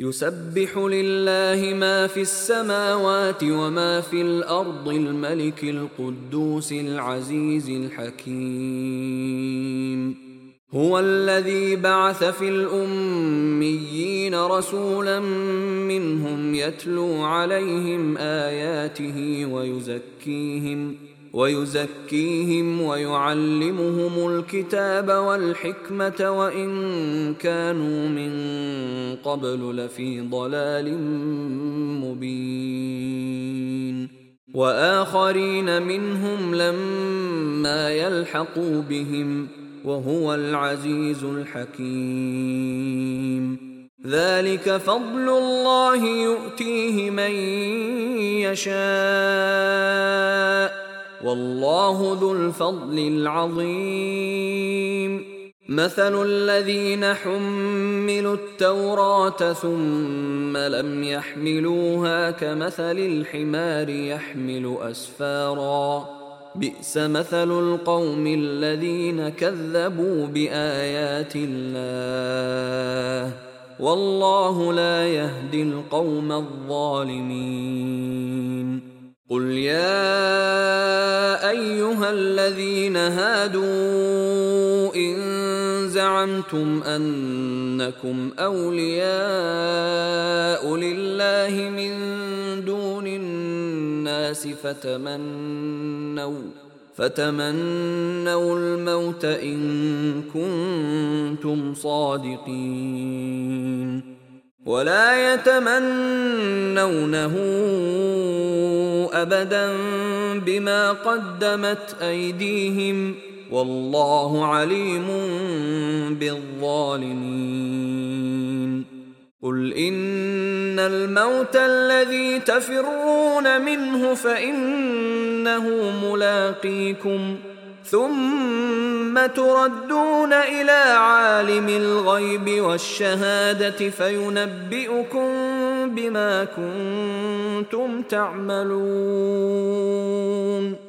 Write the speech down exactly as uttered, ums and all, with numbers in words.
يسبح لله ما في السماوات وما في الأرض الملك القدوس العزيز الحكيم. هو الذي بعث في الأميين رسولا منهم يتلو عليهم آياته ويزكيهم ويزكيهم ويعلمهم الكتاب والحكمة وإن كانوا من قبل لفي ضلال مبين. وآخرين منهم لما يلحقوا بهم وهو العزيز الحكيم. ذلك فضل الله يؤتيه من يشاء والله ذو الفضل العظيم. مثل الذين حملوا التوراة ثم لم يحملوها كمثل الحمار يحمل أسفارا بئس مثل القوم الذين كذبوا بآيات الله والله لا يهدي القوم الظالمين. قل يا أيها الذين هادوا إن زعمتم أنكم أولياء لله من دون الناس فتمنوا فتمنوا الموت إن كنتم صادقين ولا يتمنونه أبدا بما قدمت أيديهم والله عليم بالظالمين. قل إن الموت الذي تفرون منه فإنه ملاقيكم ثم تردون إلى عالم الغيب والشهادة فينبئكم بما كنتم تعملون.